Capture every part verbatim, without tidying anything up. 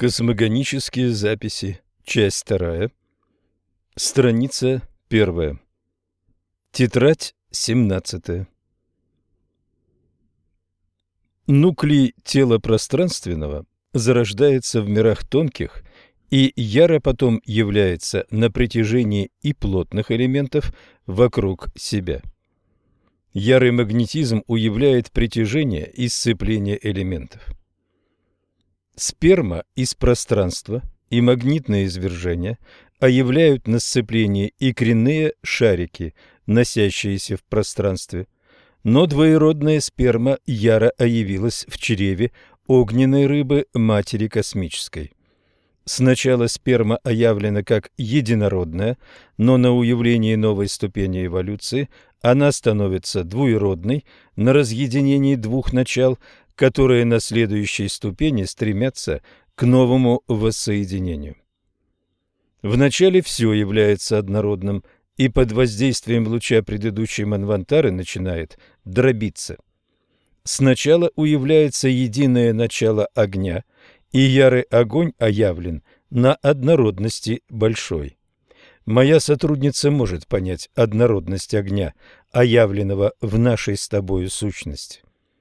Космогонические записи. Часть вторая. Страница первая. Тетрадь семнадцатая. Нуклей тела пространственного зарождается в мирах тонких и яро потом является на притяжении и плотных элементов вокруг себя. Ярый магнетизм уявляет притяжение и сцепление элементов. Сперма из пространства и магнитное извержение оявляют на сцеплении и коренные шарики, носящиеся в пространстве. Но двоеродная сперма яро оявилась в чреве огненной рыбы матери космической. Сначала сперма оявлена как единородная, но на уявлении новой ступени эволюции она становится двуеродной на разъединении двух начал, которые на следующей ступени стремятся к новому воссоединению. Вначале все является однородным, и под воздействием луча предыдущей манвантары начинает дробиться. Сначала уявляется единое начало огня, и ярый огонь оявлен на однородности большой. Моя сотрудница может понять однородность огня, оявленного в нашей с тобою сущности.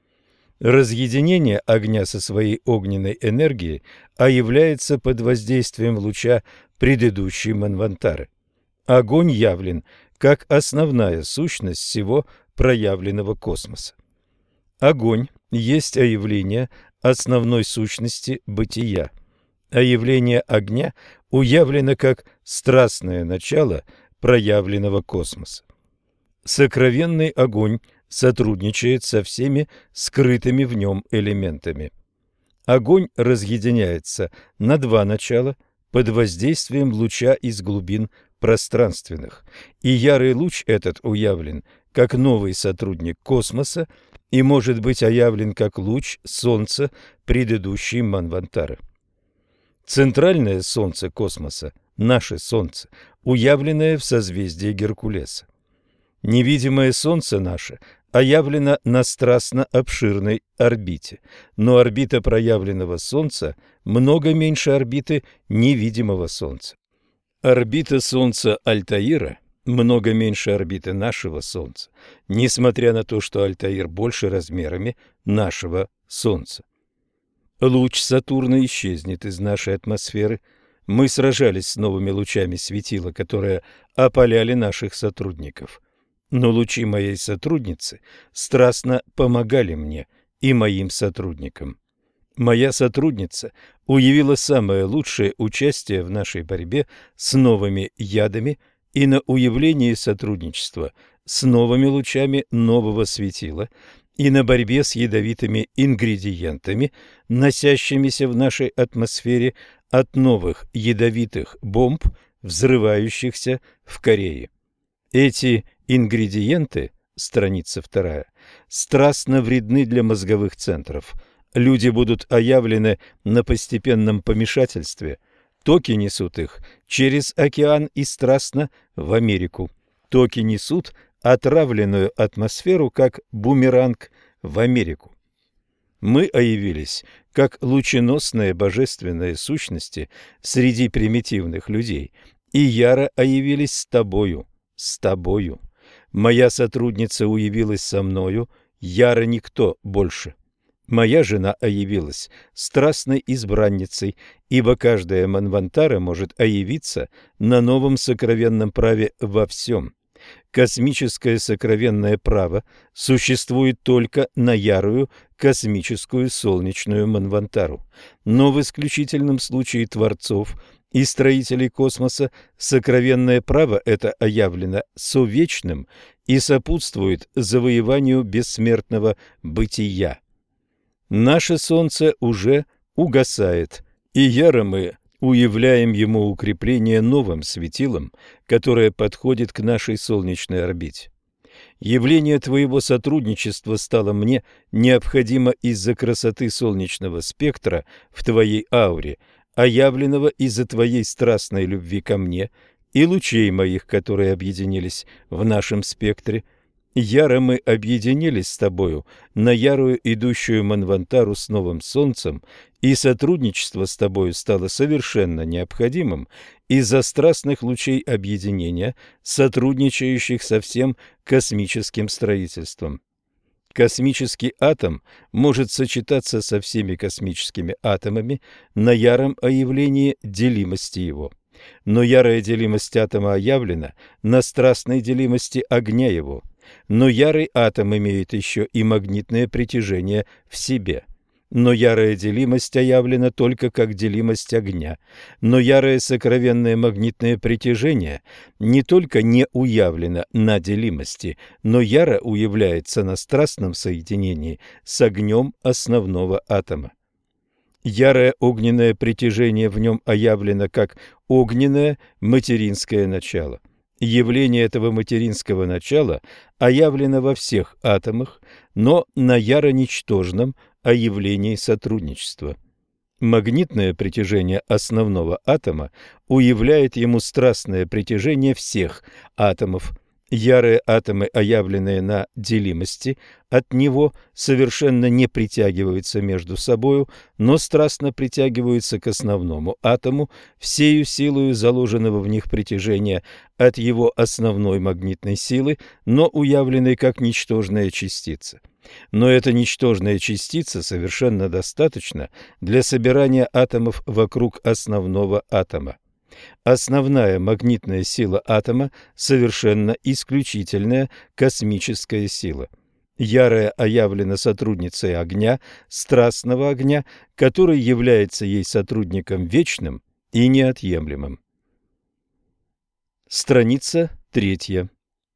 Разъединение огня со своей огненной энергией оявляется под воздействием луча предыдущей манвантары. Огонь явлен как основная сущность всего проявленного космоса. Огонь есть оявление основной сущности бытия. Оявление огня уявлено как страстное начало проявленного космоса. Сокровенный огонь сотрудничает со всеми скрытыми в нем элементами. Огонь разъединяется на два начала под воздействием луча из глубин пространственных, и ярый луч этот уявлен как новый сотрудник космоса и может быть оявлен как луч Солнца предыдущей манвантары. Центральное Солнце космоса, наше Солнце, уявленное в созвездии Геркулеса. Невидимое Солнце наше оявлено на страстно обширной орбите, но орбита проявленного Солнца много меньше орбиты невидимого Солнца. Орбита Солнца Альтаира много меньше орбиты нашего Солнца, несмотря на то, что Альтаир больше размерами нашего Солнца. Луч Сатурна исчезнет из нашей атмосферы. Мы сражались с новыми лучами светила, которые опаляли наших сотрудников. Но лучи моей сотрудницы страстно помогали мне и моим сотрудникам. Моя сотрудница уявила самое лучшее участие в нашей борьбе с новыми ядами и на уявлении сотрудничества с новыми лучами нового светила и на борьбе с ядовитыми ингредиентами, носящимися в нашей атмосфере от новых ядовитых бомб, взрывающихся в Корее. Эти ингредиенты, страница вторая, страстно вредны для мозговых центров. Люди будут оявлены на постепенном помешательстве. Токи несут их через океан и страстно в Америку. Токи несут отравленную атмосферу, как бумеранг, в Америку. Мы оявились как лученосные божественные сущности среди примитивных людей, и яро оявились с тобою, с тобою. Моя сотрудница уявилась со мною, яро никто больше. Моя жена оявилась страстной избранницей, ибо каждая манвантара может оявиться на новом сокровенном праве во всем. Космическое сокровенное право существует только на ярую космическую солнечную манвантару, но в исключительном случае творцов и строителей космоса сокровенное право это оявлено совечным и сопутствует завоеванию бессмертного бытия. Наше Солнце уже угасает, и яро мы уявляем ему укрепление новым светилом, которое подходит к нашей солнечной орбите. Явление твоего сотрудничества стало мне необходимо из-за красоты солнечного спектра в твоей ауре, оявленного из-за твоей страстной любви ко мне и лучей моих, которые объединились в нашем спектре. Яро мы объединились с тобою на ярую идущую Манвантару с новым солнцем, и сотрудничество с тобою стало совершенно необходимым из-за страстных лучей объединения, сотрудничающих со всем космическим строительством. Космический атом может сочетаться со всеми космическими атомами на яром оявлении делимости его. Но ярая делимость атома оявлена на страстной делимости огня его. Но ярый атом имеет еще и магнитное притяжение в себе. Но ярая делимость оявлена только как делимость огня. Но ярое сокровенное магнитное притяжение не только не уявлено на делимости, но яро уявляется на страстном соединении с огнем основного атома. Ярое огненное притяжение в нем оявлено как огненное материнское начало. Явление этого материнского начала оявлено во всех атомах, но на яро-ничтожном оявлении сотрудничества. Магнитное притяжение основного атома уявляет ему страстное притяжение всех атомов. Ярые атомы, оявленные на делимости, от него совершенно не притягиваются между собою, но страстно притягиваются к основному атому, всею силою заложенного в них притяжения от его основной магнитной силы, но уявленной как ничтожная частица. Но эта ничтожная частица совершенно достаточна для собирания атомов вокруг основного атома. Основная магнитная сила атома – совершенно исключительная космическая сила. Ярая оявлена сотрудницей огня, страстного огня, который является ей сотрудником вечным и неотъемлемым. Страница третья.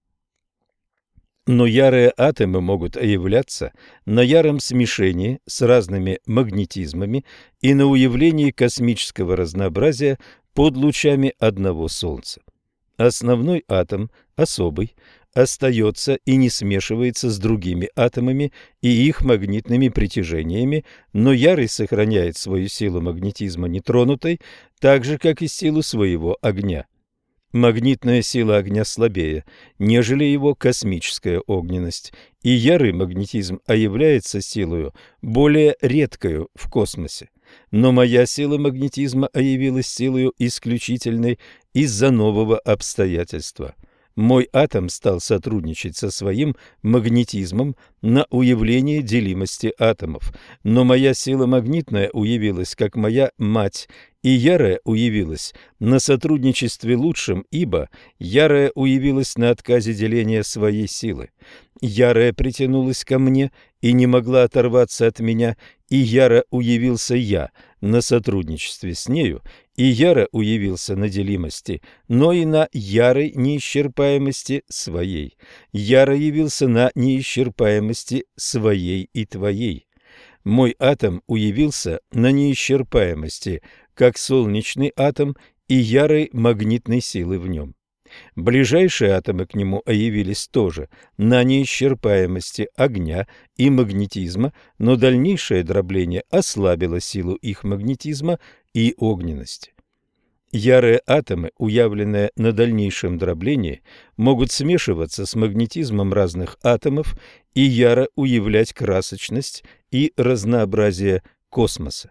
Но ярые атомы могут оявляться на яром смешении с разными магнетизмами и на уявлении космического разнообразия под лучами одного Солнца. Основной атом, особый, остается и не смешивается с другими атомами и их магнитными притяжениями, но ярый сохраняет свою силу магнетизма нетронутой, так же, как и силу своего огня. Магнитная сила огня слабее, нежели его космическая огненность, и ярый магнетизм оявляется силою более редкою в космосе. Но моя сила магнетизма оявилась силою исключительной из-за нового обстоятельства. Мой атом стал сотрудничать со своим магнетизмом на уявление делимости атомов, но моя сила магнитная уявилась как моя мать, и ярая уявилась на сотрудничестве лучшем, ибо ярая уявилась на отказе деления своей силы. Ярая притянулась ко мне и не могла оторваться от меня, и яро уявился я на сотрудничестве с нею, и яро уявился на делимости, но и на ярой неисчерпаемости своей. Яро явился на неисчерпаемости своей и твоей. Мой атом уявился на неисчерпаемости, как солнечный атом и ярой магнитной силы в нем. Ближайшие атомы к нему оявились тоже на неисчерпаемости огня и магнетизма, но дальнейшее дробление ослабило силу их магнетизма и огненности. Ярые атомы, уявленные на дальнейшем дроблении, могут смешиваться с магнетизмом разных атомов и яро уявлять красочность и разнообразие космоса.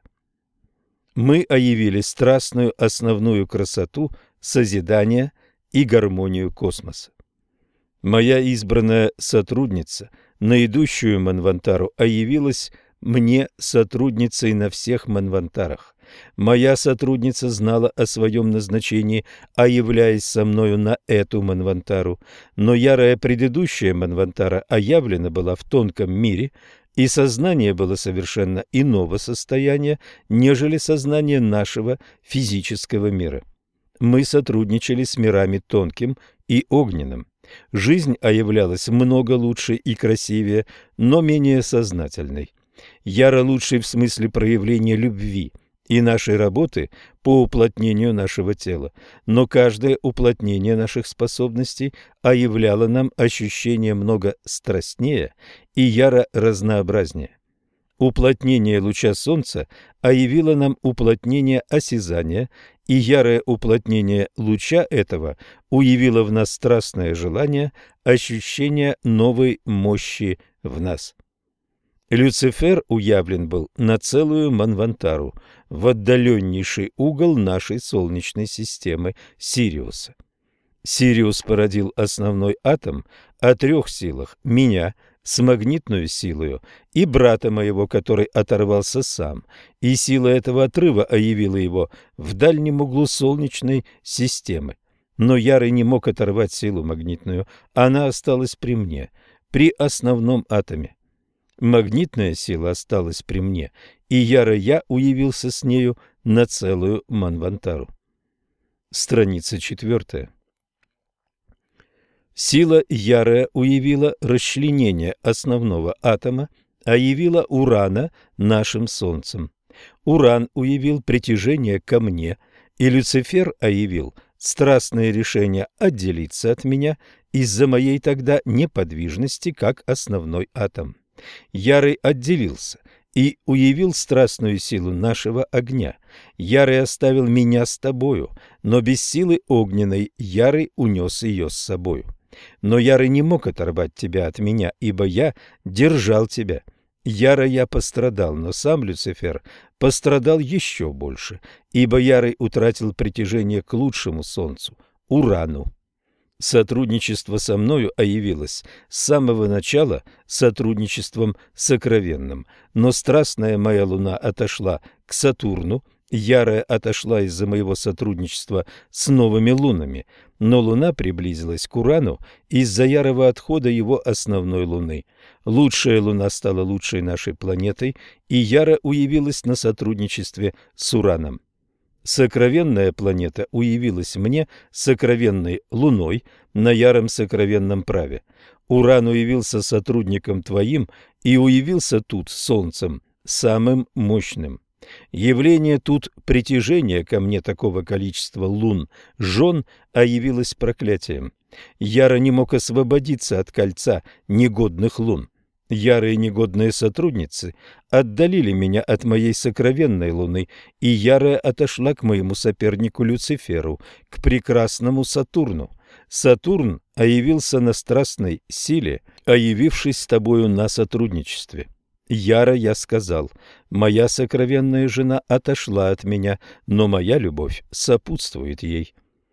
Мы оявили страстную основную красоту созидания и гармонию космоса. Моя избранная сотрудница на идущую Манвантару оявилась мне сотрудницей на всех Манвантарах. Моя сотрудница знала о своем назначении, а являясь со мною на эту Манвантару, но ярая предыдущая Манвантара оявлена была в тонком мире, и сознание было совершенно иного состояния, нежели сознание нашего физического мира. Мы сотрудничали с мирами тонким и огненным. Жизнь оявлялась много лучше и красивее, но менее сознательной. Яро лучшей в смысле проявления любви и нашей работы по уплотнению нашего тела, но каждое уплотнение наших способностей оявляло нам ощущение много страстнее и яро разнообразнее. Уплотнение луча солнца оявило нам уплотнение осязания, и ярое уплотнение луча этого уявило в нас страстное желание ощущения новой мощи в нас. Люцифер уявлен был на целую Манвантару, в отдаленнейший угол нашей Солнечной системы Сириуса. Сириус породил основной атом о трех силах: меня с магнитную силою и брата моего, который оторвался сам, и сила этого отрыва оявила его в дальнем углу Солнечной системы. Но Ярый не мог оторвать силу магнитную, она осталась при мне, при основном атоме. Магнитная сила осталась при мне, и Ярый я уявился с нею на целую Манвантару. Страница четвертая. Сила ярая уявила расчленение основного атома, а явила Урана нашим Солнцем. Уран уявил притяжение ко мне, и Люцифер оявил страстное решение отделиться от меня из-за моей тогда неподвижности как основной атом. Ярый отделился и уявил страстную силу нашего огня. Ярый оставил меня с тобою, но без силы огненной Ярый унес ее с собою. Но Ярый не мог оторвать тебя от меня, ибо я держал тебя. Яро я пострадал, но сам Люцифер пострадал еще больше, ибо Ярый утратил притяжение к лучшему солнцу, Урану. Сотрудничество со мною оявилось с самого начала сотрудничеством сокровенным, но страстная моя луна отошла к Сатурну, ярая отошла из-за моего сотрудничества с новыми лунами, но луна приблизилась к Урану из-за ярого отхода его основной луны. Лучшая луна стала лучшей нашей планетой, и яро уявилась на сотрудничестве с Ураном. Сокровенная планета уявилась мне сокровенной луной на яром сокровенном праве. Уран уявился сотрудником твоим и уявился тут солнцем, самым мощным. Явление тут притяжения ко мне такого количества лун, жен, а явилось проклятием. Яро не мог освободиться от кольца негодных лун. Ярые негодные сотрудницы отдалили меня от моей сокровенной луны, и ярая отошла к моему сопернику Люциферу, к прекрасному Сатурну. Сатурн оявился на страстной силе, оявившись с тобою на сотрудничестве. Яро я сказал: моя сокровенная жена отошла от меня, но моя любовь сопутствует ей.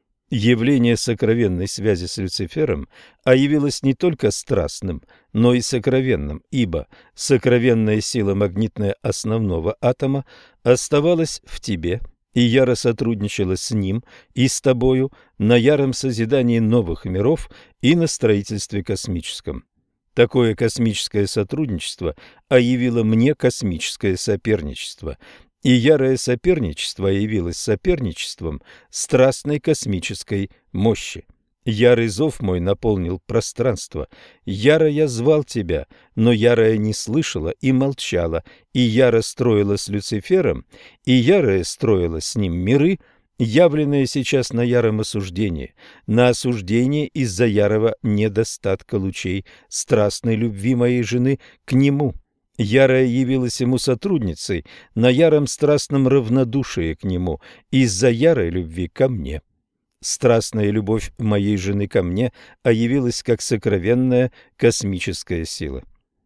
Явление сокровенной связи с Люцифером оявилось не только страстным, но и сокровенным, ибо сокровенная сила магнитная основного атома оставалась в тебе, и яро сотрудничала с ним и с тобою на яром созидании новых миров и на строительстве космическом. Такое космическое сотрудничество оявило мне космическое соперничество, и ярое соперничество явилось соперничеством страстной космической мощи. Ярый зов мой наполнил пространство. Яро я звал тебя, но ярая не слышала и молчала, и яро строила с Люцифером, и ярая строила с ним миры, явленные сейчас на яром осуждении, на осуждение из-за ярого недостатка лучей страстной любви моей жены к нему. Ярая явилась ему сотрудницей на яром страстном равнодушии к нему из-за ярой любви ко мне. Страстная любовь моей жены ко мне оявилась как сокровенная космическая сила.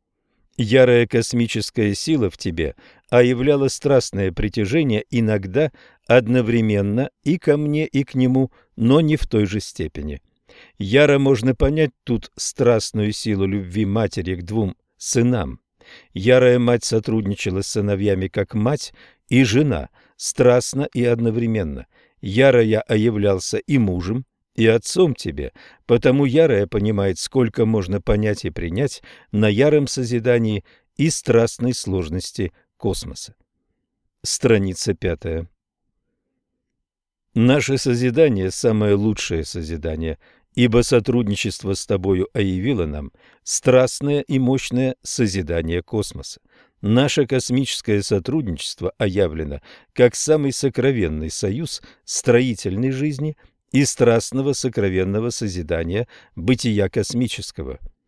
Ярая космическая сила в тебе оявляла страстное притяжение иногда одновременно и ко мне, и к нему, но не в той же степени. Яро можно понять тут страстную силу любви матери к двум сынам. Ярая мать сотрудничала с сыновьями как мать и жена, страстно и одновременно. Ярая оявлялся и мужем, и отцом тебе, потому ярая понимает, сколько можно понять и принять на яром созидании и страстной сложности космоса. Страница пятая. Наше созидание – самое лучшее созидание, ибо сотрудничество с тобою оявило нам страстное и мощное созидание космоса. Наше космическое сотрудничество оявлено как самый сокровенный союз строительной жизни и страстного сокровенного созидания бытия космического.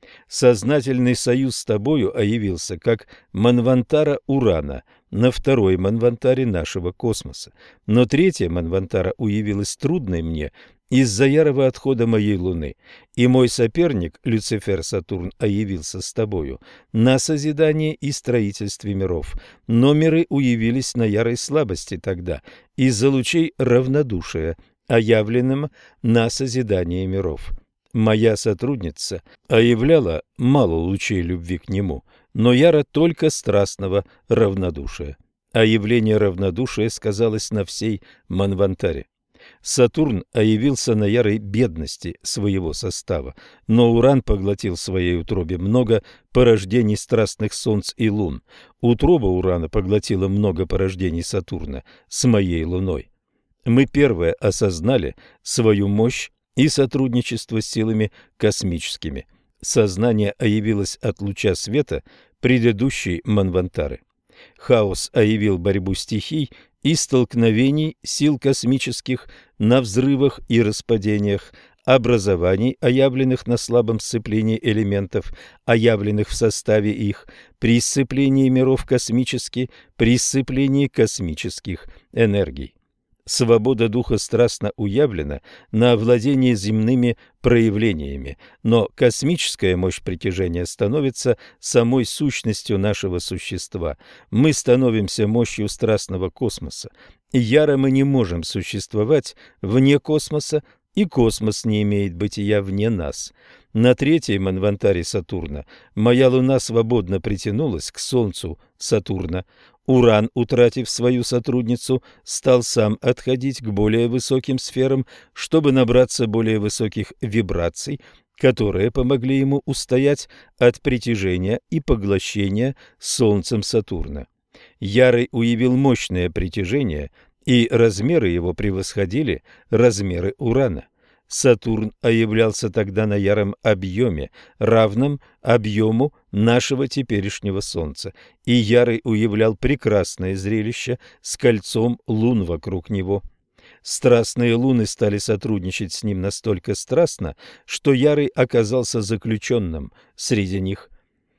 Сознательный союз с тобою оявился как манвантара Урана на второй манвантаре нашего космоса, но третья манвантара уявилась трудной мне из-за ярого отхода моей Луны, и мой соперник Люцифер Сатурн оявился с тобою на созидании и строительстве миров, но миры уявились на ярой слабости тогда из-за лучей равнодушия, оявленным на созидание миров. Моя сотрудница оявляла мало лучей любви к нему, но яро только страстного равнодушия. А явление равнодушия сказалось на всей манвантаре. Сатурн оявился на ярой бедности своего состава, но Уран поглотил в своей утробе много порождений страстных солнц и лун. Утроба Урана поглотила много порождений Сатурна с моей Луной. Мы первые осознали свою мощь и сотрудничество с силами космическими. Сознание оявилось от луча света предыдущей манвантары. Хаос оявил борьбу стихий и столкновений сил космических на взрывах и распадениях, образований, оявленных на слабом сцеплении элементов, оявленных в составе их, при сцеплении миров космически, при сцеплении космических энергий. Свобода духа страстно уявлена на овладение земными проявлениями, но космическая мощь притяжения становится самой сущностью нашего существа. Мы становимся мощью страстного космоса. Яро мы не можем существовать вне космоса, и космос не имеет бытия вне нас. На третьей манвантаре Сатурна моя Луна свободно притянулась к Солнцу Сатурна. Уран, утратив свою сотрудницу, стал сам отходить к более высоким сферам, чтобы набраться более высоких вибраций, которые помогли ему устоять от притяжения и поглощения Солнцем Сатурна. Ярый уявил мощное притяжение, и размеры его превосходили размеры Урана. Сатурн оявлялся тогда на яром объеме, равном объему нашего теперешнего Солнца, и ярый уявлял прекрасное зрелище с кольцом лун вокруг него. Страстные луны стали сотрудничать с ним настолько страстно, что ярый оказался заключенным среди них.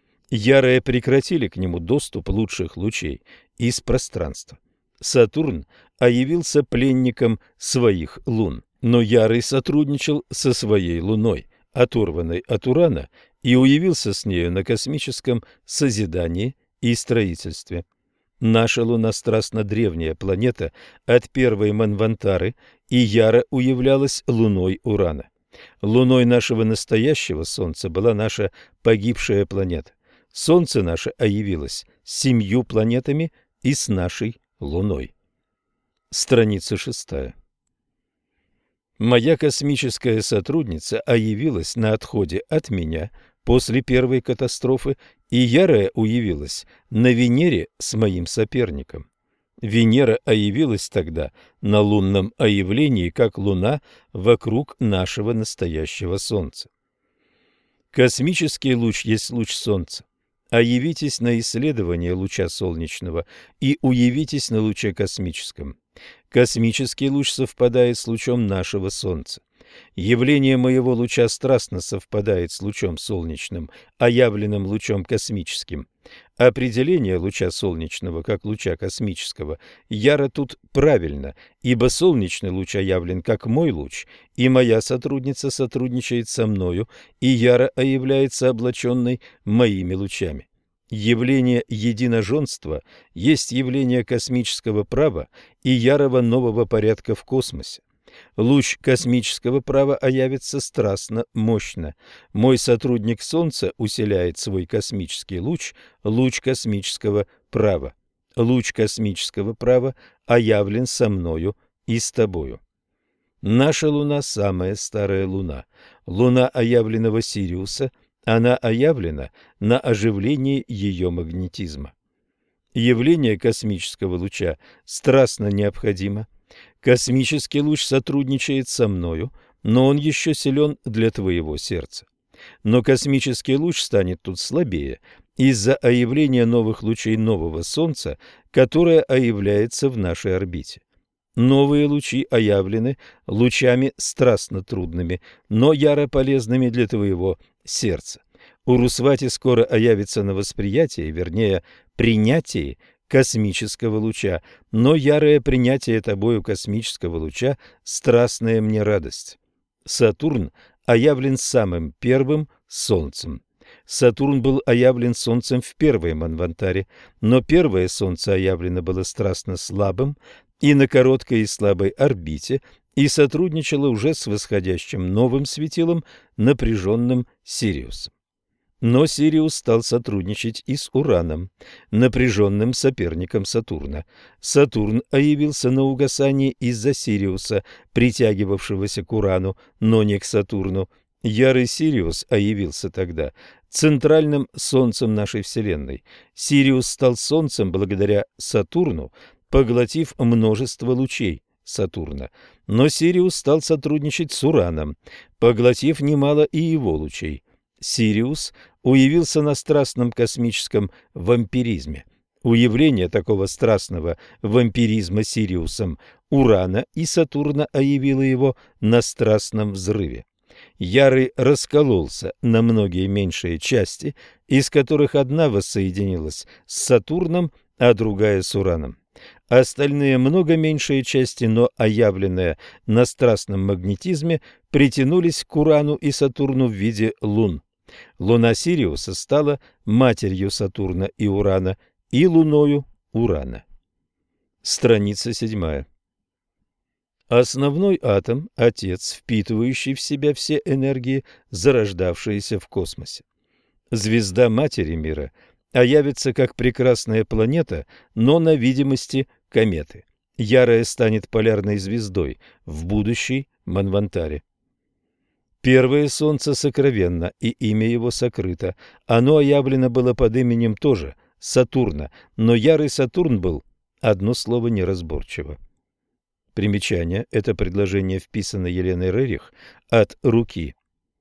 Ярые прекратили к нему доступ лучших лучей из пространства. Сатурн оявился пленником своих лун. Но ярый сотрудничал со своей Луной, оторванной от Урана, и уявился с нею на космическом созидании и строительстве. Наша Луна страстно древняя планета от первой манвантары, и яро уявлялась Луной Урана. Луной нашего настоящего Солнца была наша погибшая планета. Солнце наше оявилось с семью планетами и с нашей Луной. Страница шестая. Моя космическая сотрудница оявилась на отходе от меня после первой катастрофы, и ярая уявилась на Венере с моим соперником. Венера оявилась тогда на лунном оявлении, как Луна вокруг нашего настоящего Солнца. Космический луч есть луч Солнца. Оявитесь на исследование луча солнечного и уявитесь на луче космическом. Космический луч совпадает с лучом нашего Солнца. Явление моего луча страстно совпадает с лучом солнечным, оявленным лучом космическим. Определение луча солнечного как луча космического яро тут правильно, ибо солнечный луч оявлен как мой луч, и моя сотрудница сотрудничает со мною, и яро оявляется облаченной моими лучами. Явление единоженства есть явление космического права и ярого нового порядка в космосе. Луч космического права оявится страстно мощно. Мой сотрудник Солнца усиляет свой космический луч, луч космического права. Луч космического права оявлен со мною и с тобою. Наша Луна – самая старая Луна. Луна оявленного Сириуса – она оявлена на оживлении ее магнетизма. Явление космического луча страстно необходимо. Космический луч сотрудничает со мною, но он еще силен для твоего сердца. Но космический луч станет тут слабее из-за оявления новых лучей нового Солнца, которое оявляется в нашей орбите. Новые лучи оявлены лучами страстно трудными, но яро полезными для твоего сердца. Урусвати скоро оявится на восприятии, вернее, принятии космического луча, но ярое принятие тобою космического луча – страстная мне радость. Сатурн оявлен самым первым Солнцем. Сатурн был оявлен Солнцем в первой Манвантаре, но первое Солнце оявлено было страстно слабым и на короткой и слабой орбите, и сотрудничало уже с восходящим новым светилом, напряженным Сириусом. Но Сириус стал сотрудничать и с Ураном, напряженным соперником Сатурна. Сатурн оявился на угасании из-за Сириуса, притягивавшегося к Урану, но не к Сатурну. Ярый Сириус оявился тогда центральным Солнцем нашей Вселенной. Сириус стал Солнцем благодаря Сатурну, поглотив множество лучей Сатурна. Но Сириус стал сотрудничать с Ураном, поглотив немало и его лучей. Сириус уявился на страстном космическом вампиризме. Уявление такого страстного вампиризма Сириусом Урана и Сатурна оявило его на страстном взрыве. Ярый раскололся на многие меньшие части, из которых одна воссоединилась с Сатурном, а другая с Ураном. Остальные много меньшие части, но оявленные на страстном магнетизме, притянулись к Урану и Сатурну в виде лун. Луна Сириуса стала матерью Сатурна и Урана и луною Урана. Страница седьмая. Основной атом – отец, впитывающий в себя все энергии, зарождавшиеся в космосе. Звезда матери мира оявится как прекрасная планета, но на видимости кометы. Ярая станет полярной звездой в будущей Манвантаре. Первое солнце сокровенно, и имя его сокрыто. Оно оявлено было под именем тоже Сатурна, но ярый Сатурн был одно слово неразборчиво. Примечание. Это предложение вписано Еленой Рерих от руки.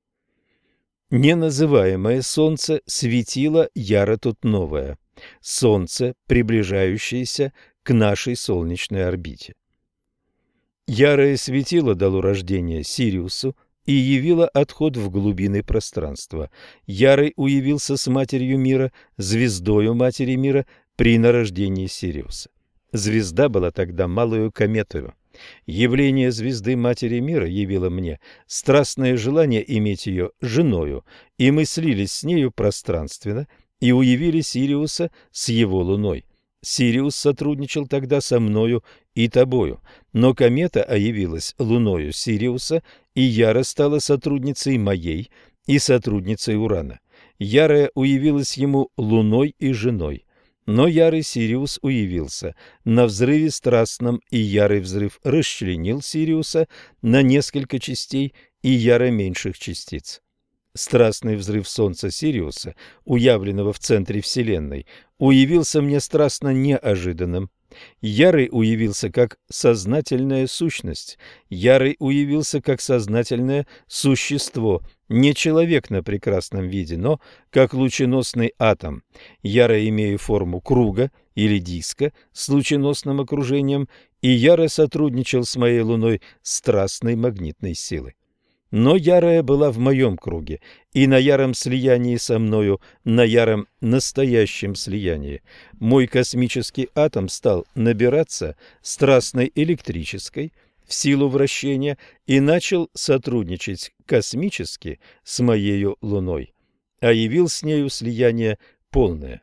Неназываемое солнце светило яро тут новое. Солнце, приближающееся к нашей солнечной орбите. Ярое светило дало рождение Сириусу и явило отход в глубины пространства. Ярый уявился с матерью мира, звездою матери мира при нарождении Сириуса. Звезда была тогда малою кометою. Явление звезды матери мира явило мне страстное желание иметь ее женою, и мы слились с нею пространственно и уявили Сириуса с его луной. Сириус сотрудничал тогда со мною и тобою, но комета оявилась луною Сириуса, и Яра стала сотрудницей моей и сотрудницей Урана. Ярая уявилась ему луной и женой. Но ярый Сириус уявился на взрыве страстном, и ярый взрыв расчленил Сириуса на несколько частей и яро меньших частиц. Страстный взрыв Солнца Сириуса, уявленного в центре Вселенной, уявился мне страстно неожиданным. Ярый уявился как сознательная сущность, ярый уявился как сознательное существо, не человек на прекрасном виде, но как лученосный атом. Яро имея форму круга или диска с лученосным окружением, и яро сотрудничал с моей луной страстной магнитной силой. Но ярая была в моем круге, и на яром слиянии со мною, на яром настоящем слиянии, мой космический атом стал набираться страстной электрической в силу вращения и начал сотрудничать космически с моею луной, а явил с нею слияние полное.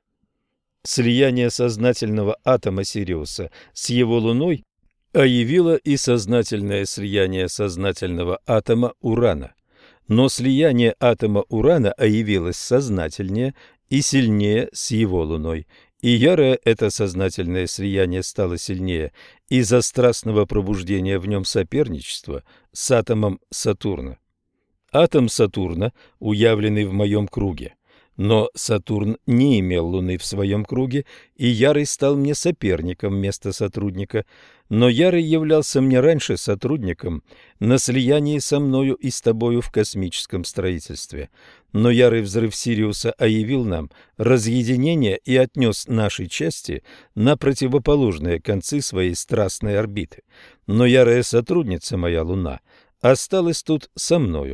Слияние сознательного атома Сириуса с его луной а явило и сознательное слияние сознательного атома Урана. Но слияние атома Урана оявилось сознательнее и сильнее с его луной, и ярое это сознательное слияние стало сильнее из-за страстного пробуждения в нем соперничества с атомом Сатурна. Атом Сатурна, уявленный в моем круге. Но Сатурн не имел Луны в своем круге, и Ярый стал мне соперником вместо сотрудника. Но Ярый являлся мне раньше сотрудником на слиянии со мною и с тобою в космическом строительстве. Но Ярый взрыв Сириуса оявил нам разъединение и отнес наши части на противоположные концы своей страстной орбиты. Но Ярая сотрудница моя Луна осталась тут со мною.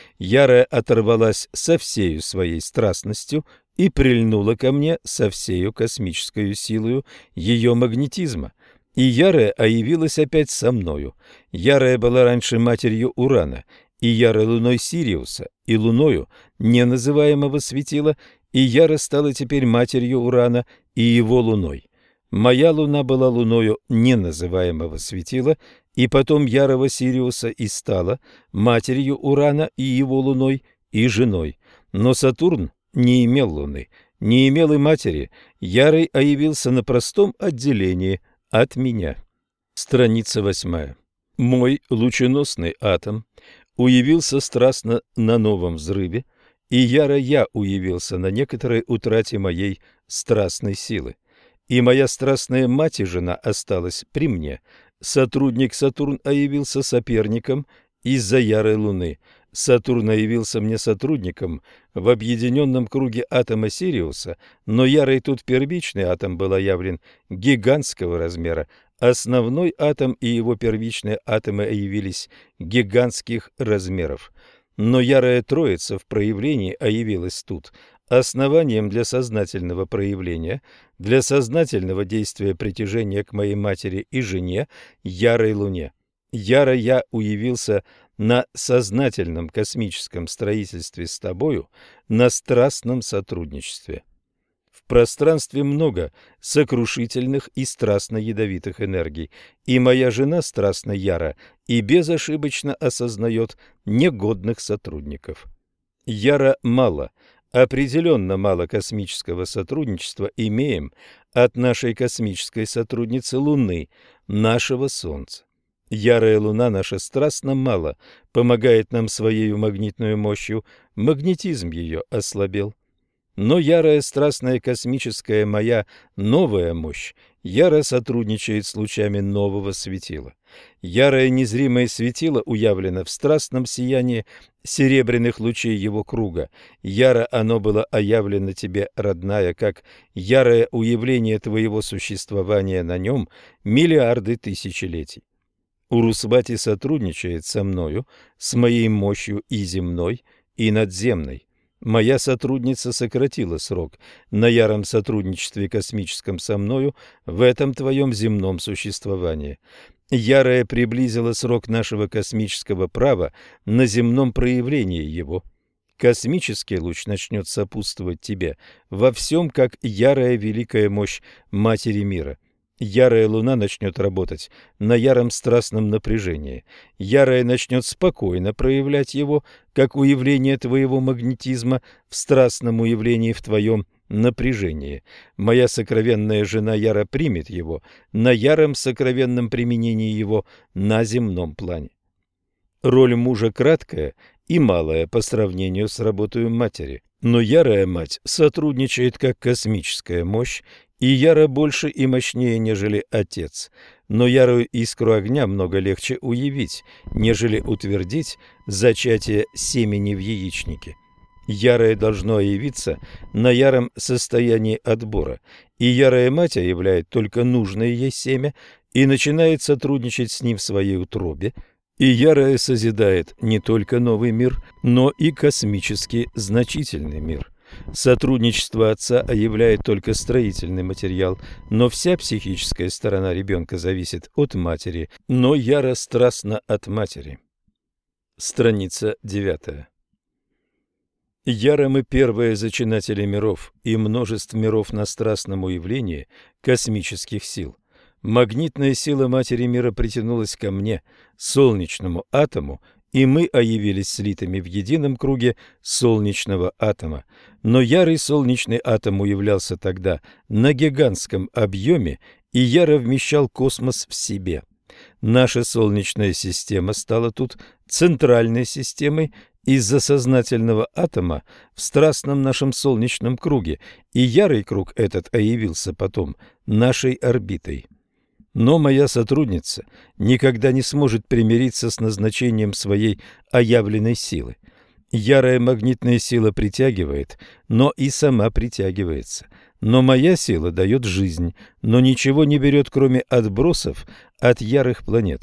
Ярая оторвалась со всею своей страстностью и прильнула ко мне со всею космической силою ее магнетизма. И Ярая оявилась опять со мною. Ярая была раньше матерью Урана, и Яра луной Сириуса, и луною неназываемого светила, и Яра стала теперь матерью Урана и его луной. Моя луна была луною неназываемого светила, и потом Ярова Сириуса и стала матерью Урана и его луной, и женой. Но Сатурн не имел луны, не имел и матери. Ярый оявился на простом отделении от меня. Страница восьмая. Мой лученосный атом уявился страстно на новом взрыве, и яро я уявился на некоторой утрате моей страстной силы. И моя страстная мать и жена осталась при мне. Сотрудник Сатурн оявился соперником из-за ярой луны. Сатурн явился мне сотрудником в объединенном круге атома Сириуса, но ярый тут первичный атом был явлен гигантского размера. Основной атом и его первичные атомы явились гигантских размеров. Но ярая троица в проявлении явилась тут основанием для сознательного проявления, для сознательного действия притяжения к моей матери и жене, ярой луне. Яро я уявился на сознательном космическом строительстве с тобою, на страстном сотрудничестве. В пространстве много сокрушительных и страстно ядовитых энергий, и моя жена страстно яра и безошибочно осознает негодных сотрудников. Яро мало, определенно мало космического сотрудничества имеем от нашей космической сотрудницы Луны, нашего Солнца. Ярая луна наша страстно мало помогает нам своей магнитной мощью, магнетизм ее ослабел. Но ярая страстная космическая моя новая мощь яро сотрудничает с лучами нового светила. Ярое незримое светило уявлено в страстном сиянии серебряных лучей его круга. Яро оно было оявлено тебе, родная, как ярое уявление твоего существования на нем миллиарды тысячелетий. Урусвати сотрудничает со мною, с моей мощью и земной, и надземной. Моя сотрудница сократила срок на яром сотрудничестве космическом со мною в этом твоем земном существовании. Ярая приблизила срок нашего космического права на земном проявлении его. Космический луч начнет сопутствовать тебе во всем, как ярая великая мощь Матери мира. Ярая луна начнет работать на яром страстном напряжении. Ярая начнет спокойно проявлять его, как уявление твоего магнетизма в страстном уявлении в твоем напряжении. Моя сокровенная жена яро примет его на яром сокровенном применении его на земном плане. Роль мужа краткая и малая по сравнению с работой матери, но ярая мать сотрудничает как космическая мощь, и яро больше и мощнее, нежели отец. Но ярую искру огня много легче уявить, нежели утвердить зачатие семени в яичнике. Ярое должно явиться на яром состоянии отбора, и ярая мать являет только нужное ей семя и начинает сотрудничать с ним в своей утробе, и ярое созидает не только новый мир, но и космически значительный мир. Сотрудничество отца являет только строительный материал, но вся психическая сторона ребенка зависит от матери, но яро страстно от матери. Страница девятая. Яро мы первые зачинатели миров и множеств миров на страстном уявлении космических сил. Магнитная сила Матери мира притянулась ко мне, солнечному атому, и мы оявились слитыми в едином круге солнечного атома. Но ярый солнечный атом уявлялся тогда на гигантском объеме и яро вмещал космос в себе. Наша Солнечная система стала тут центральной системой из-за сознательного атома в страстном нашем солнечном круге, и ярый круг этот оявился потом нашей орбитой. Но моя сотрудница никогда не сможет примириться с назначением своей оявленной силы. Ярая магнитная сила притягивает, но и сама притягивается. Но моя сила дает жизнь, но ничего не берет, кроме отбросов от ярых планет.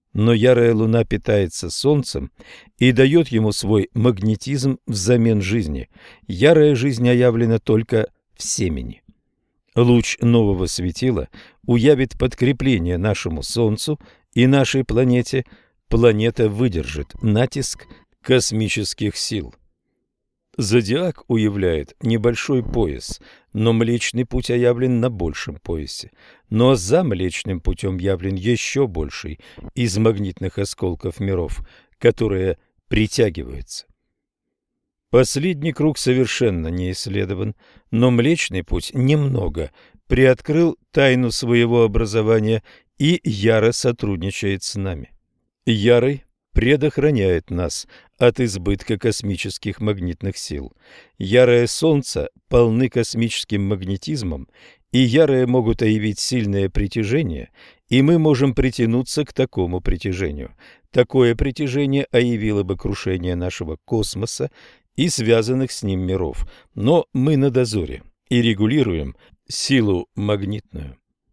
Но ярая луна питается солнцем и дает ему свой магнетизм взамен жизни. Ярая жизнь оявлена только в семени. Луч нового светила уявит подкрепление нашему Солнцу и нашей планете. Планета выдержит натиск космических сил. Зодиак уявляет небольшой пояс, но Млечный Путь оявлен на большем поясе. Но за Млечным Путем явлен еще больший из магнитных осколков миров, которые притягиваются. Последний круг совершенно не исследован, но Млечный Путь немного приоткрыл тайну своего образования и яро сотрудничает с нами. Ярый предохраняет нас от избытка космических магнитных сил. Ярое Солнце полны космическим магнетизмом, и ярые могут оявить сильное притяжение, и мы можем притянуться к такому притяжению. Такое притяжение оявило бы крушение нашего космоса и связанных с ним миров, но мы на дозоре и регулируем силу магнитную.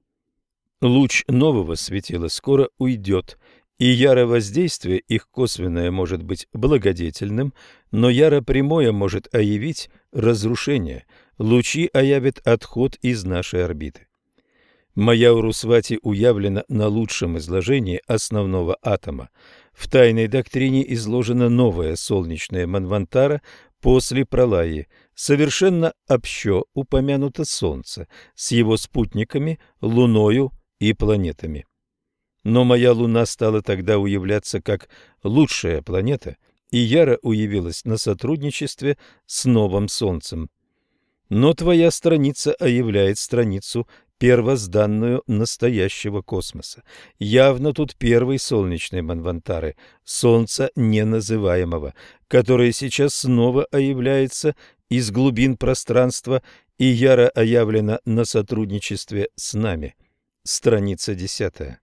Луч нового светила скоро уйдет, и яро воздействие их косвенное может быть благодетельным, но яро прямое может оявить разрушение. Лучи оявят отход из нашей орбиты. Моя Урусвати уявлена на лучшем изложении основного атома. В тайной доктрине изложена новая солнечная Манвантара после Пралаи. Совершенно общо упомянуто Солнце с его спутниками, Луною и планетами. Но моя Луна стала тогда уявляться как лучшая планета, и яро уявилась на сотрудничестве с новым Солнцем. Но твоя страница оявляет страницу первозданную настоящего космоса. Явно тут первой солнечной Манвантары, Солнца неназываемого, которое сейчас снова оявляется из глубин пространства и яро оявлено на сотрудничестве с нами. Страница десятая.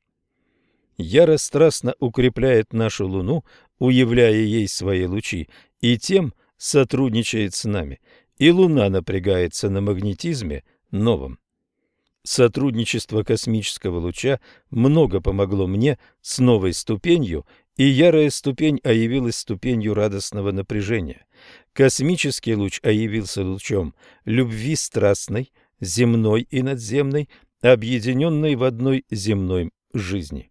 Яро страстно укрепляет нашу Луну, уявляя ей свои лучи, и тем сотрудничает с нами, и Луна напрягается на магнетизме новом. Сотрудничество космического луча много помогло мне с новой ступенью, и ярая ступень оявилась ступенью радостного напряжения. Космический луч оявился лучом любви страстной, земной и надземной, объединенной в одной земной жизни.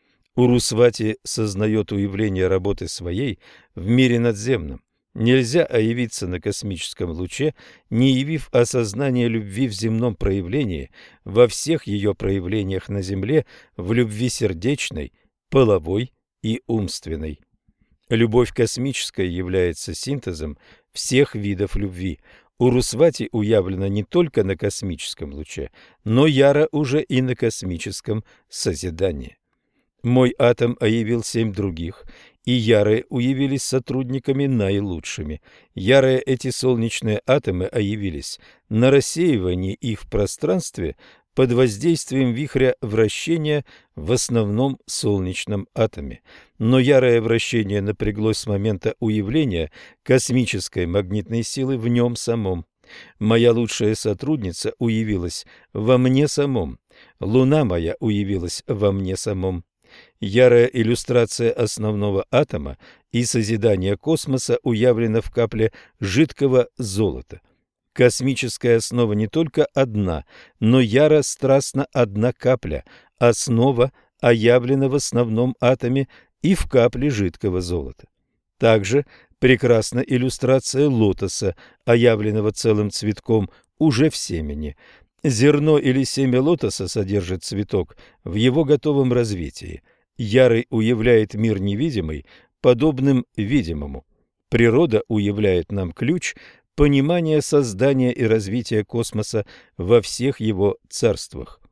Урусвати сознает уявление работы своей в мире надземном. Нельзя оявиться на космическом луче, не явив осознание любви в земном проявлении, во всех ее проявлениях на земле, в любви сердечной, половой и умственной. Любовь космическая является синтезом всех видов любви. Урусвати уявлена не только на космическом луче, но яро уже и на космическом созидании. Мой атом оявил семь других, и ярые уявились сотрудниками наилучшими. Ярые эти солнечные атомы оявились на рассеивании их в пространстве под воздействием вихря вращения в основном солнечном атоме. Но ярое вращение напряглось с момента уявления космической магнитной силы в нем самом. Моя лучшая сотрудница уявилась во мне самом. Луна моя уявилась во мне самом. Ярая иллюстрация основного атома и созидания космоса уявлена в капле жидкого золота. Космическая основа не только одна, но яро страстно одна капля, основа оявлена в основном атоме и в капле жидкого золота. Также прекрасна иллюстрация лотоса, оявленного целым цветком уже в семени. Зерно или семя лотоса содержит цветок в его готовом развитии. Ярый уявляет мир невидимый, подобным видимому. Природа уявляет нам ключ понимания создания и развития космоса во всех его царствах.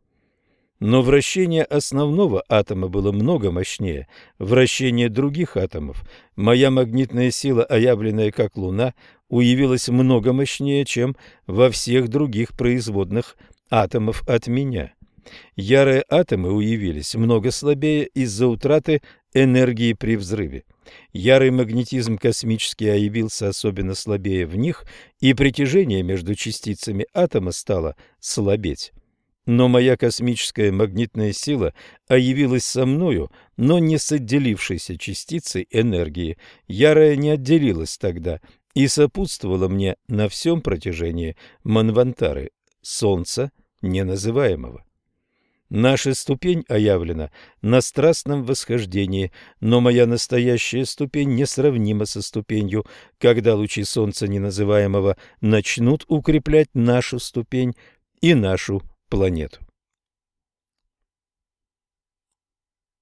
Но вращение основного атома было много мощнее вращения других атомов. Моя магнитная сила, оявленная как Луна, уявилась много мощнее, чем во всех других производных атомов от меня. Ярые атомы уявились много слабее из-за утраты энергии при взрыве. Ярый магнетизм космический оявился особенно слабее в них, и притяжение между частицами атома стало слабеть. Но моя космическая магнитная сила явилась со мною, но не с отделившейся частицей энергии. Ярая не отделилась тогда и сопутствовала мне на всем протяжении Манвантары, солнца неназываемого. Наша ступень оявлена на страстном восхождении, но моя настоящая ступень несравнима со ступенью, когда лучи солнца неназываемого начнут укреплять нашу ступень и нашу планету.